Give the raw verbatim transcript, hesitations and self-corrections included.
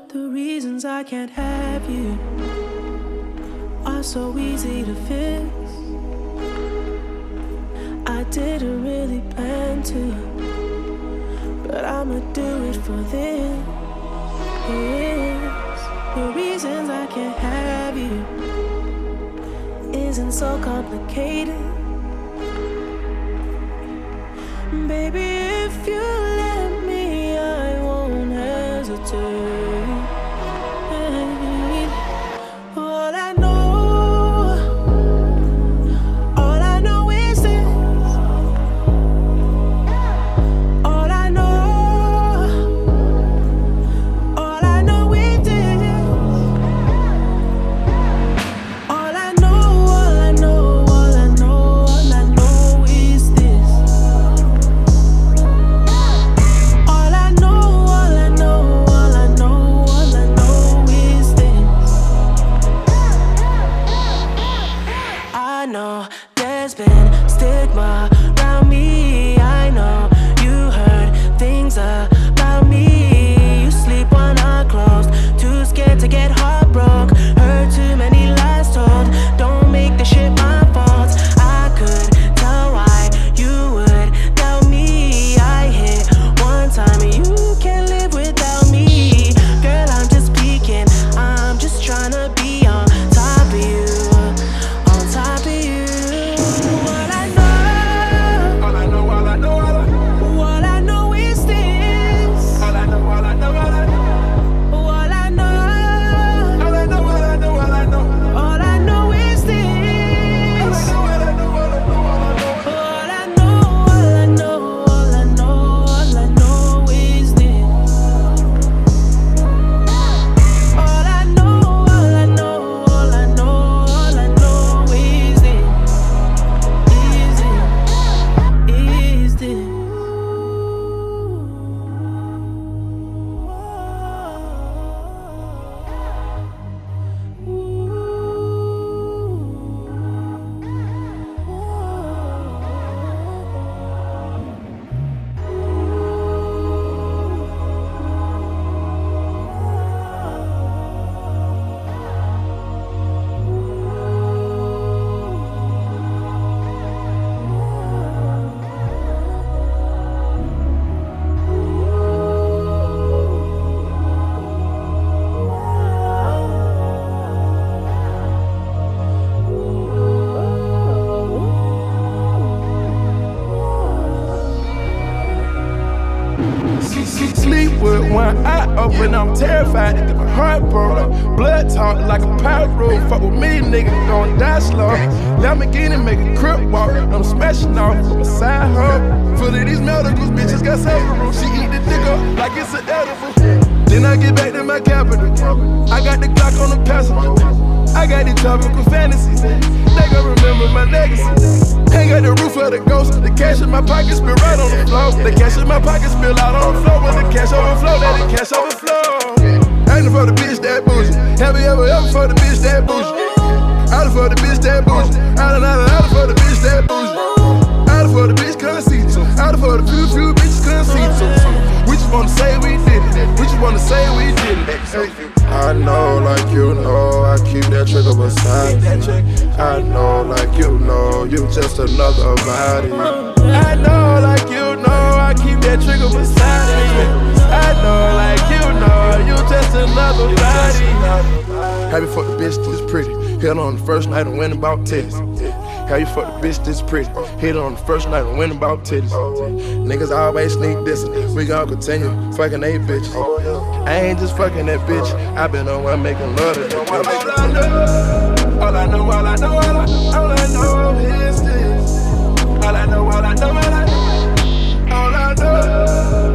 The reasons I can't have you are so easy to fix. I didn't really plan to, but I'ma do it for this. The reasons I can't have you isn't so complicated. Baby, if you let me, I won't hesitate. All I know, all I know is this. All I know, all I know is this. All I know, all I know, all I know, all I know is this. All I know, all I know, all I know, all I know is this. I know there's been stigma around me. I know you heard things about me. You sleep one eye closed, too scared to get heartbroken. Heard too many lies told. Don't make the shit my fault. I could tell why you would doubt me. I hit one time and you can't live without me. Girl, I'm just peeking. I'm just trying to be on top of you. On top of you. All I know, All I know, all I know, all I know. all I know is this. All I know, all I know, all I know. All I know, All I know, all I know, all I know. all I know is this. All I know, all I know, all I know, all I know. All I know, all I know, all I know, all I know is this. All I know, all I know, all I know, all I know is this. Is it? Is this? Sleep with one eye open, I'm terrified that my heart broke. Blood talk like a pyro. Fuck with me, nigga, gon' die slow. Lamborghini make a crip walk. I'm smashing off with my side hoe. Full of these medicals, bitches got savable. She eat the dick up like it's an edible. Then I get back to my capital. I got the Glock on the passenger. I got these tropical fantasies. They gon' remember my legacy. Ain't got the roof of the ghost. The cash in my pocket spill right on the floor. The cash in my pocket spill out on the floor. When the cash overflow, let the cash overflow. I ain't for the bitch that bougie. Have you ever ever for the bitch that bougie? I done for the bitch that bougie. I done, I done, I done for the bitch that bougie. I done for the bitch conceit. I done for the few, few bitches conceit. We just wanna say we did it. We just wanna say we did it. Hey. I know, like you know, I keep that trigger beside me. I know, like you know, you just another body. I know, like you know, I keep that trigger beside me. I know, like you know, you just another body. Have you fucked a bitch this pretty? Hit on the first night and went about titties. Have you fucked a bitch this pretty? Hit on the first night and went about titties. Niggas always sneak dissing. We gon' continue fucking a bitch. I ain't just fucking that bitch. I been on one making love to that bitch. All I know, all I know, all I know, all I know is this. All I know, all I know, all I know, all I know.